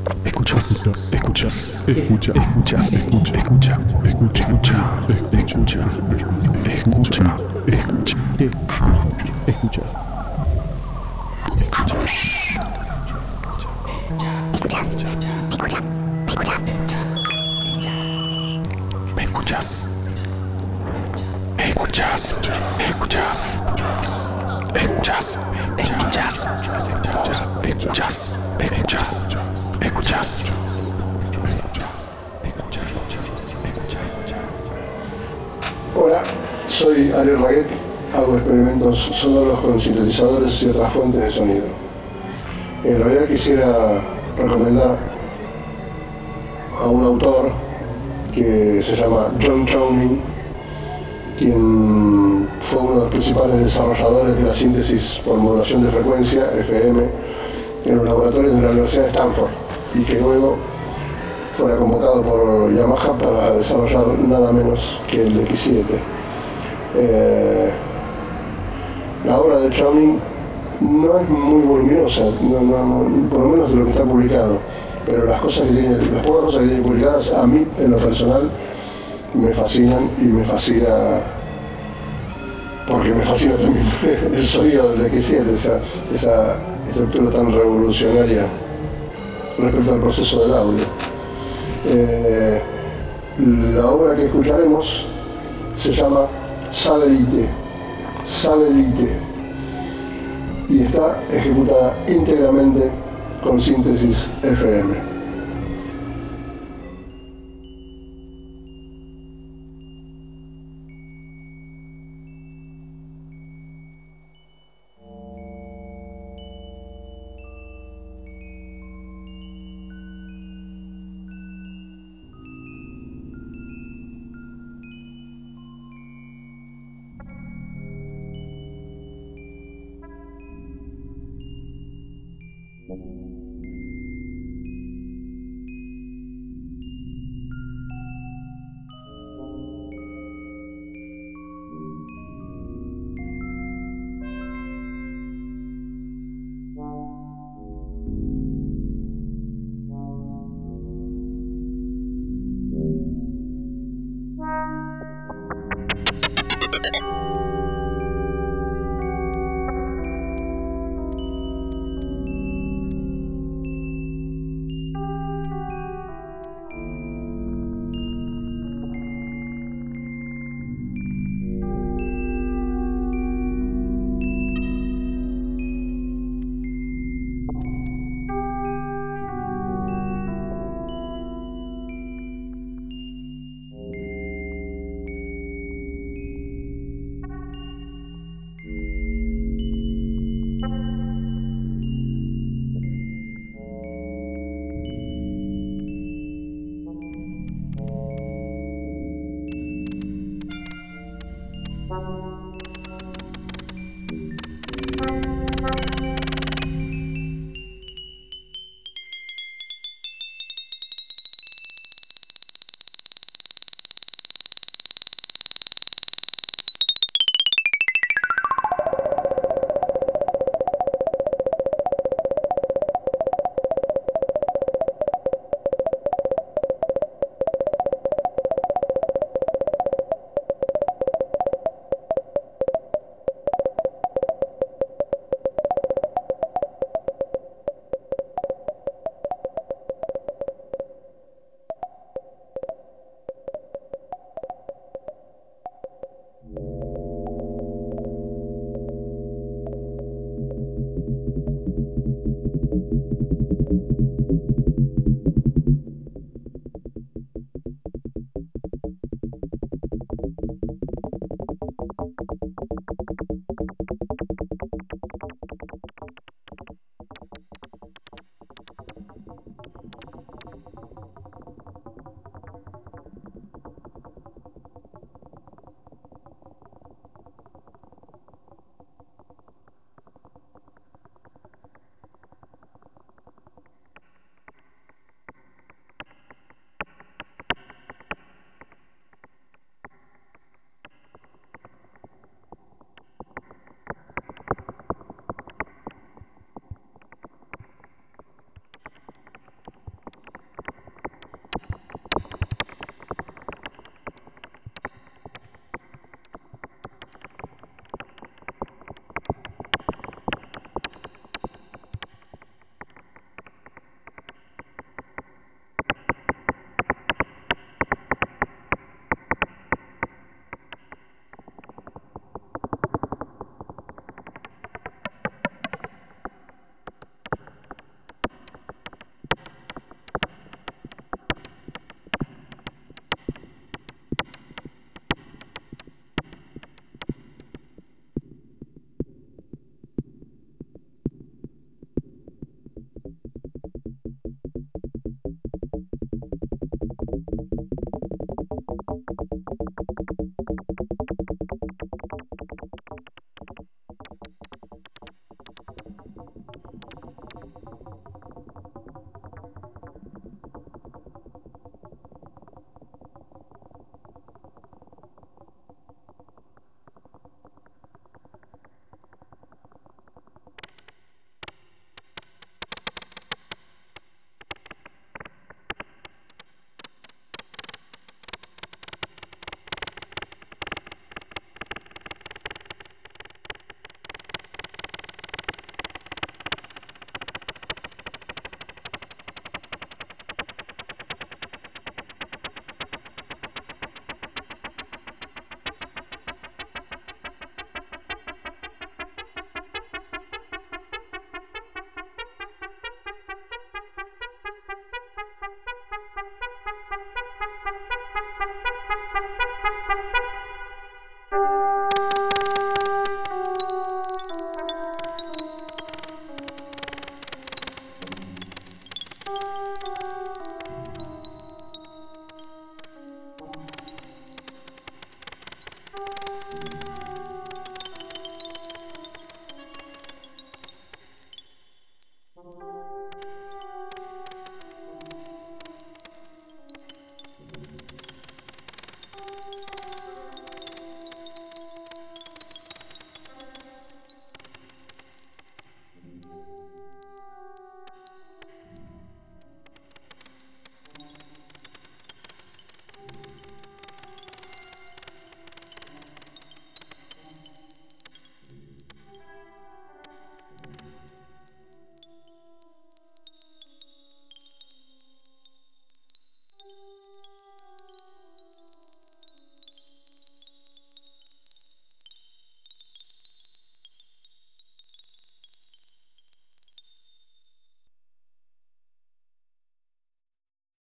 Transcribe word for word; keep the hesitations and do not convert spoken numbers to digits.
Escuchas, escuchas, escucha, escuchas, escucha, escucha, escucha, escucha, escucha, escucha, escucha, ¿me escuchas? ¿Me escuchas? ¿Me escuchas? ¿Me escuchas? ¿Me escuchas? ¿Me escuchas? ¿Me escuchas? ¿Me escuchas? Hola, soy Ariel Raguet, hago experimentos sonoros con sintetizadores y otras fuentes de sonido. En realidad quisiera recomendar a un autor que se llama John Chowning, quien fue uno de los principales desarrolladores de la síntesis por modulación de frecuencia, F M, en los laboratorios de la Universidad de Stanford, y que luego fuera convocado por Yamaha para desarrollar nada menos que el X siete. Eh, la obra de Chowning no es muy voluminosa, no, no, no, por lo menos de lo que está publicado, pero las cosas que tiene, las pocas cosas que tiene publicadas, a mí en lo personal me fascinan, y me fascina porque me fascina también el sonido del X siete, esa, esa estructura tan revolucionaria respecto al proceso del audio. Eh, la obra que escucharemos se llama Satellite, Satellite, y está ejecutada íntegramente con síntesis F M.